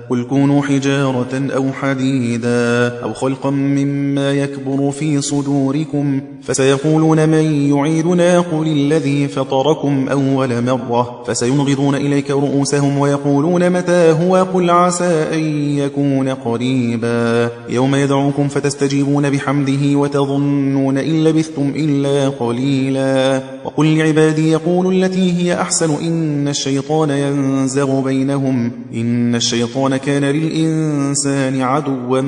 قل كونوا حجارة أو حديدا أو خلقا مما يكبر في صدوركم فسيقولون من يعيدنا قل الذي فطركم أول مرة فسينغضون إليك رؤوسهم ويقولون متى هو قل عسى أن يكون قريبا يوم يدعوكم فتستجيبون بحمده وتظنون إن لبثتم إلا قليلا وقل لعبادي يقولوا التي هي أحسن إن الشيطان ينزغ بينهم إن الشيطان كان للإنسان عدوا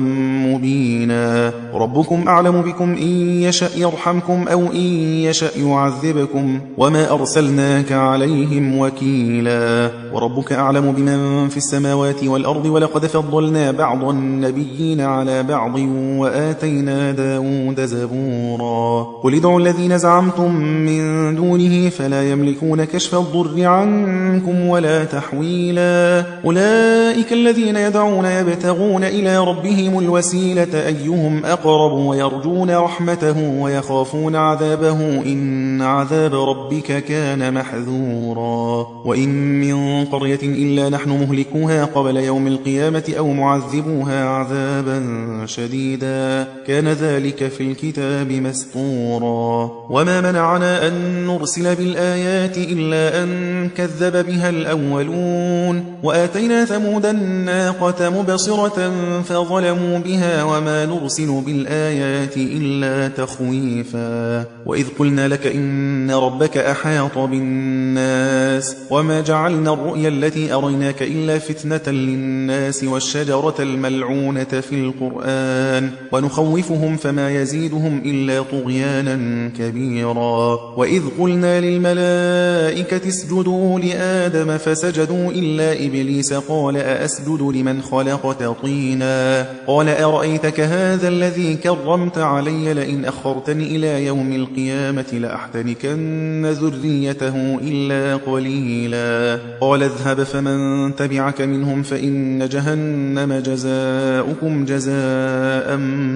مبينا ربكم أعلم بكم إن يشأ يرحمكم أو إن يشأ يعذبكم وما أرسلناك عليهم وكيلا وربك أعلم بمن في السماوات والأرض ولقد فضلنا بعض النبيين على بعض وآتينا داود زبورا قل ادعوا الذين زعمتم من دونه فلا يملكون كشف الضر عنكم ولا تحويلا أولئك الذين يدعون يبتغون إلى ربهم الوسيلة أيهم أقرب ويرجون رحمته ويخافون عذابه إن عذاب ربك كان محذورا وإن من قرية إلا نحن مهلكوها قبل يوم القيامة أو معذبوها عذابا شديدا كان ذلك في الكتاب مسطورا وما منعنا أن نرسل بالآيات إلا أن كذب بها الأولون وآتينا ثمود الناقة مبصرة فظلموا بها وما نرسل بالآيات إلا تخويفا وإذ قلنا لك إن ربك أحاط بالناس وما جعلنا الرؤيا التي أريناك إلا فتنة للناس والشجرة الملعونة في القرآن ونخوفهم فما يزيدهم إلا طغيانا كبيرا وإذ قلنا للملائكة اسجدوا لآدم فسجدوا إلا إبليس قال أأسجد لمن خلقت طينا قال أرأيتك هذا الذي كرمت علي لئن أخرتني إلى يوم القيامة لأحتنكن ذريته إلا قليلا قال اذهب فمن تبعك منهم فإن جهنم جزاؤكم جزاء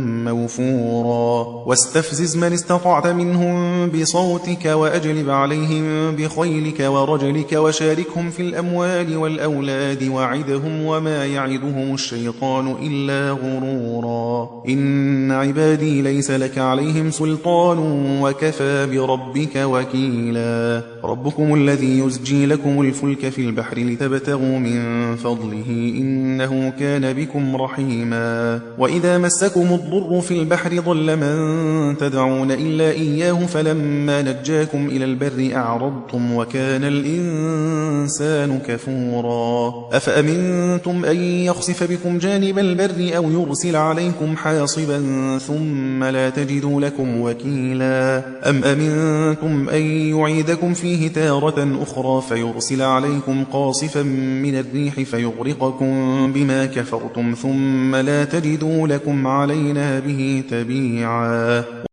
موفورا واستفزز من استطعت منهم بصوتك وأجلب عليهم بخيلك ورجلك وشاركهم في الأموال والأولاد وعدهم وما يعدهم الشيطان إلا غرورا إن عبادي ليس لك عليهم سلطان وكفى بربك وكيلا ربكم الذي يزجي لكم الفلك في البحر لتبتغوا من فضله إنه كان بكم رحيما وإذا مسكم الضر في البحر ضل من تدعون إلا إياه فلما نجاكم إلى البر أعرضتم وكان الإنسان كفورا أفأمنتم أن يخسف بكم جانب البر أو يرسل عليكم حاصبا ثم لا تجدوا لكم وكيلا أم أمنتم أن يعيدكم فيه تارة أخرى فيرسل عليكم قاصفا من الريح فيغرقكم بما كفرتم ثم لا تجدوا لكم علينا به تبيعا